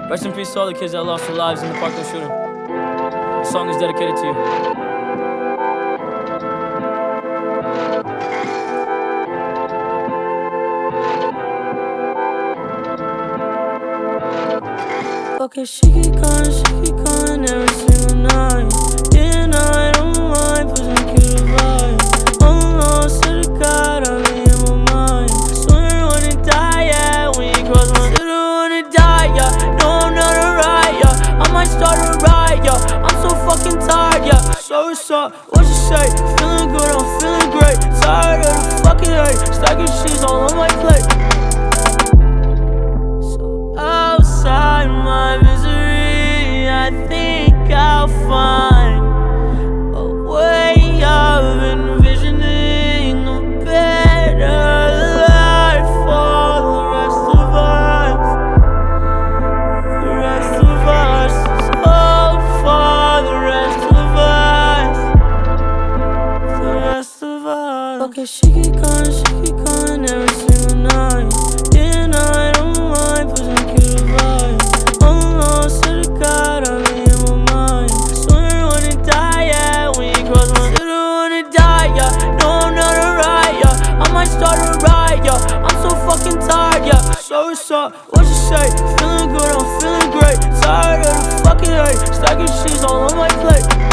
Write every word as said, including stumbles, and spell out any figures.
Rest in peace to all the kids that lost their lives in the Parkland shooting. This song is dedicated to you. Okay, she keep calling, she keep calling every single night. Day and night on my mind, pushing the kid to vibe. I'm lost to the God, I'm in my mind. Swear when it die, yeah, when you cross my city, when it die, yeah. No, I'm not alright, yeah. I might start a riot, yeah. I'm so fucking tired, yeah. So what's up, what you say? Feeling good, I'm feeling great. Tired of the fucking hate, stacking cheese all on my plate. So outside my misery, I think I'll find a way of envisioning a better life for the rest of us. The rest of us. So for the rest of us. The rest of us. Okay, she keep calling, she keep calling every single night. Day and night on my mind, pushing the kid to vibe. I'm lost to the God, I'm in my mind. Swear when it die, yeah. When you cross my city, when it die, yeah. No, I'm not alright, yeah. I might start a riot, yeah. I'm so fucking tired, yeah. So what's up, what you say? Feeling good, I'm feeling great. Tired of the fucking hate, stacking cheese all on my plate.